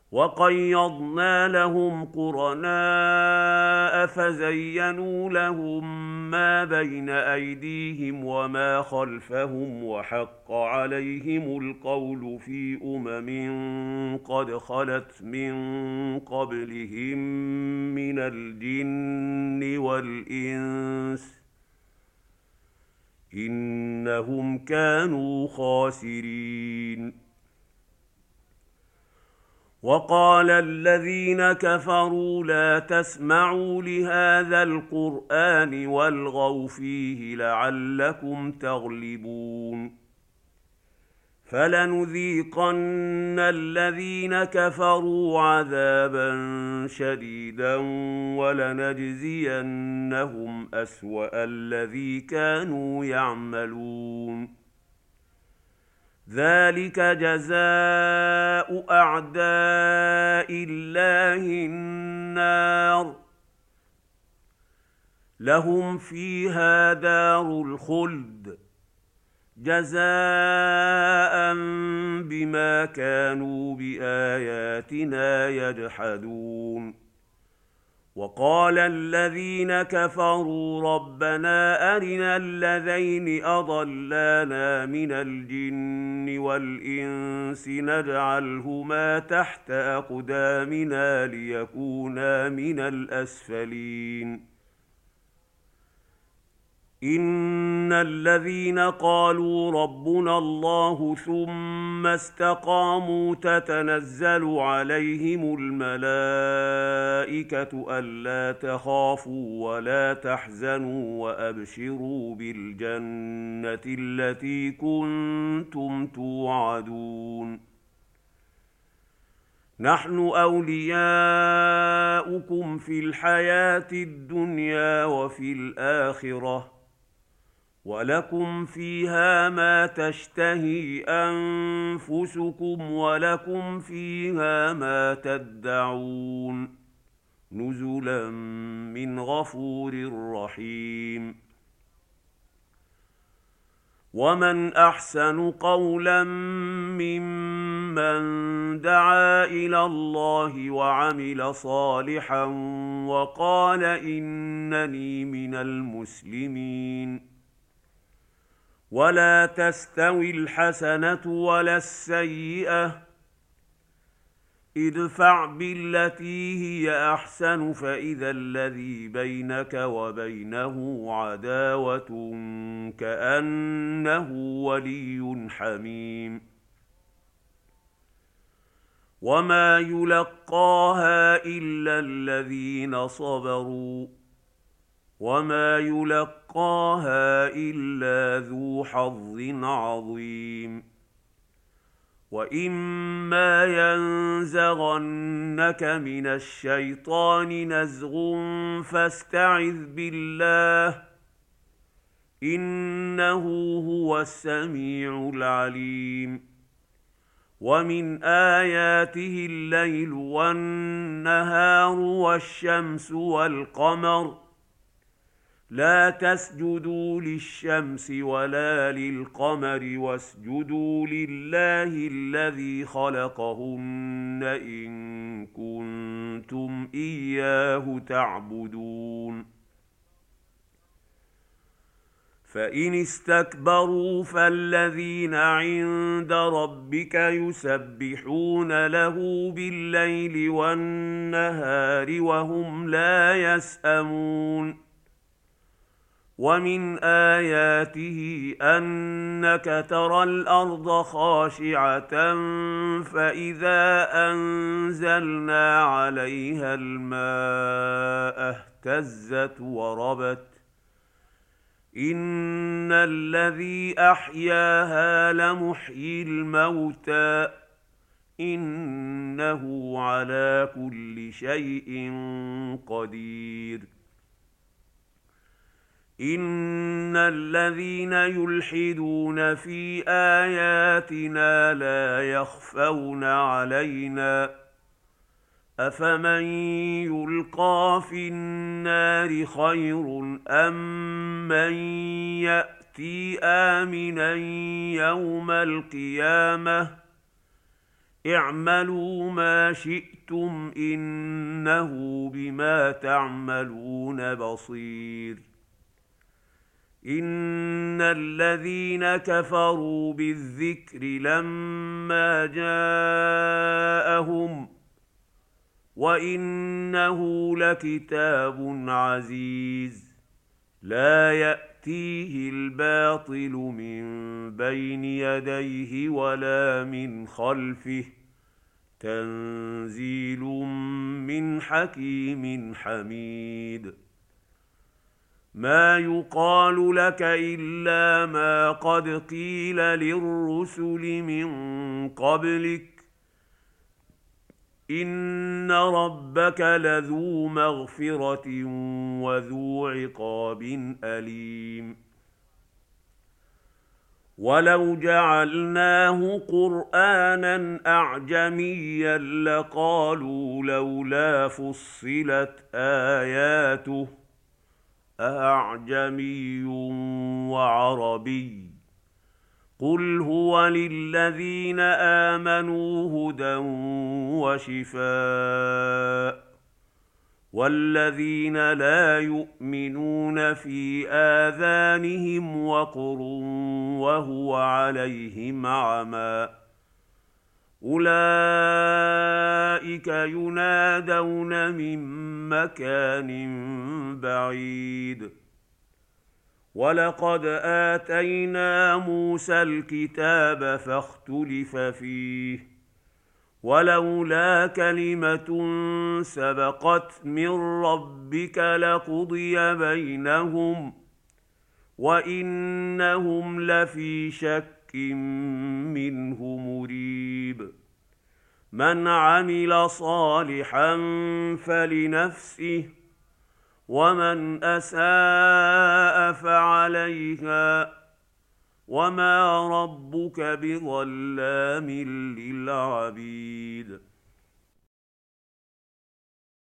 وقيضنا لهم قرناء فزينوا لهم ما بين أيديهم وما خلفهم وحق عليهم القول في قد خلت من قبلهم من الجن والإنس إنهم كانوا خاسرين. وقال الذين كفروا لا تسمعوا لهذا القرآن والغوا فيه لعلكم تغلبون. فلنذيقن الذين كفروا عذابا شديدا ولنجزينهم أسوأ الذي كانوا يعملون. ذلك جزاء أعداء الله النار لهم فيها دار الخلد جزاء بما كانوا بآياتنا يجحدون. وقال الذين كفروا ربنا أرنا الذين أضلانا من الجن والإنس نجعلهما تحت أقدامنا ليكونا من الأسفلين. إن الذين قالوا ربنا الله ثم استقاموا تتنزل عليهم الملائكة ألا تخافوا ولا تحزنوا وأبشروا بالجنة التي كنتم توعدون. نحن أولياؤكم في الحياة الدنيا وفي الآخرة ولكم فيها ما تشتهي أنفسكم ولكم فيها ما تدعون نزلا من غفور رحيم. ومن أحسن قولا ممن دعا إلى الله وعمل صالحا وقال إنني من المسلمين. ولا تستوي الحسنة ولا السيئة ادفع بالتي هي أحسن فإذا الذي بينك وبينه عداوة كأنه ولي حميم. وما يلقاها إلا الذين صبروا وما يلقاها إلا ذو حظ عظيم. وإما ينزغنك من الشيطان نزغ فاستعذ بالله إنه هو السميع العليم. ومن آياته الليل والنهار والشمس والقمر لا تسجدوا للشمس ولا للقمر واسجدوا لله الذي خلقهن إن كنتم إياه تعبدون. فإن استكبروا فالذين عند ربك يسبحون له بالليل والنهار وهم لا يسأمون. ومن آياته أنك ترى الأرض خاشعة فإذا أنزلنا عليها الماء اهتزت وربت إن الذي أحياها لمحيي الموتى إنه على كل شيء قدير. إن الذين يلحدون في آياتنا لا يخفون علينا أفمن يلقى في النار خير أم من يأتي آمنا يوم القيامة اعملوا ما شئتم إنه بما تعملون بصير إن الذين كفروا بالذكر لما جاءهم وإنه لكتاب عزيز لا يأتيه الباطل من بين يديه ولا من خلفه تنزيل من حكيم حميد ما يقال لك إلا ما قد قيل للرسل من قبلك إن ربك لذو مغفرة وذو عقاب أليم ولو جعلناه قرآنا أعجميا لقالوا لولا فصلت آياته أعجمي وعربي قل هو للذين آمنوا هدى وشفاء والذين لا يؤمنون في آذانهم وقر وهو عليهم عمى أولئك ينادون من مكان بعيد ولقد آتينا موسى الكتاب فاختلف فيه ولولا كلمة سبقت من ربك لقضي بينهم وإنهم لفي شك منه مريب من عمل صالحا فلنفسه ومن أساء فعليها وما ربك بظلام للعبيد